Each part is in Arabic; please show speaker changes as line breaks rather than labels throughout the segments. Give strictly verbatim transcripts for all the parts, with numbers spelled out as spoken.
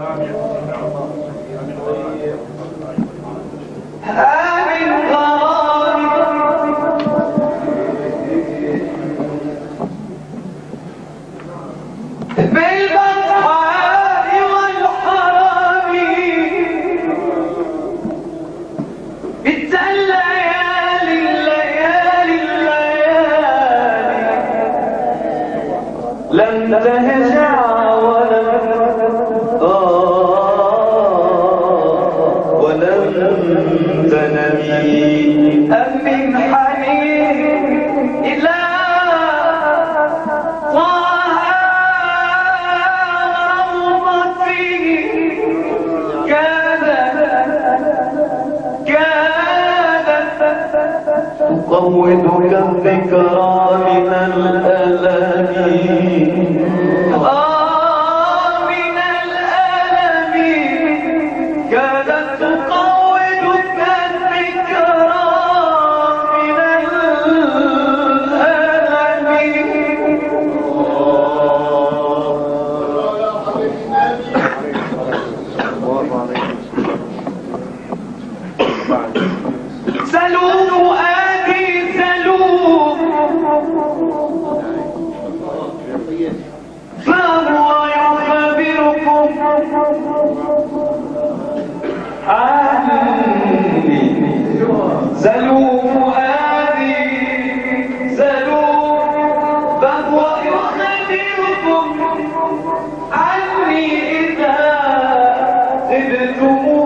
تقوضك الذكرى من الألم آه من الألم كانت تقوضك الذكرى من الألم سلوا فؤادي سلوا فهو يخبركم عني سلوا فؤادي سلوا فهو يخبركم عني إذا زدتم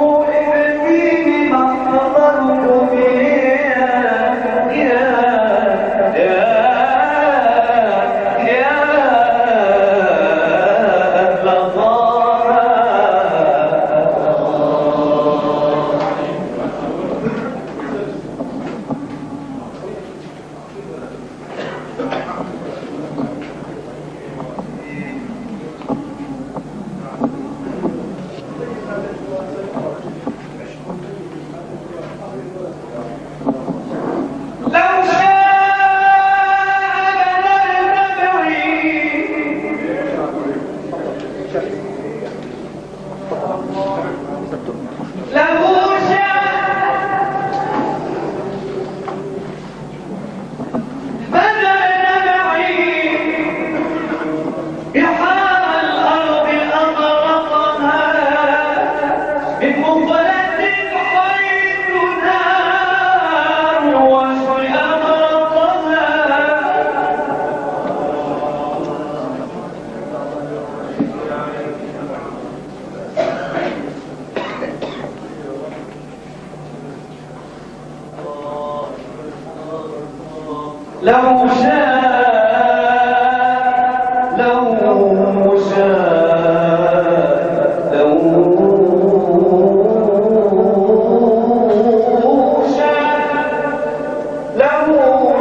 لو شاء لو شاء لو شاء لو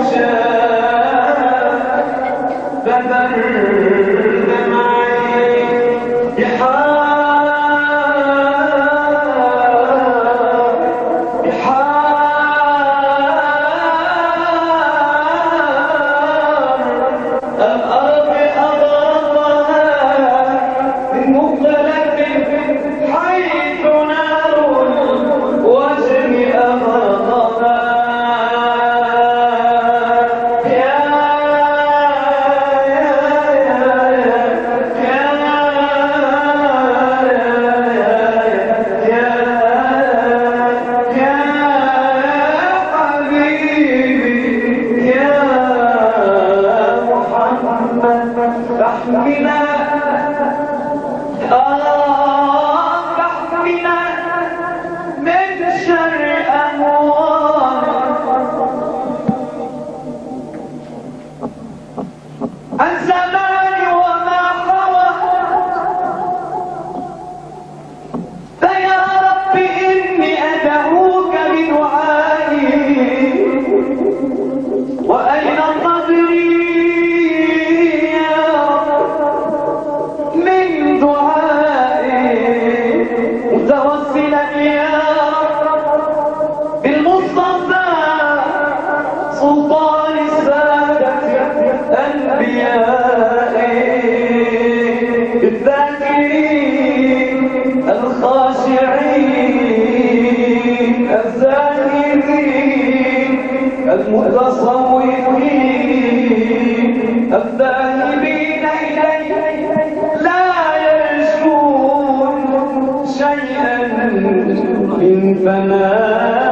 شاء فبرد معي بحار بحار الأرض أضربها من مختلف حيث نار الوجه أغرقها يا يا المتصوفين الذاهبين إليه لا يجدون شيئا من فناء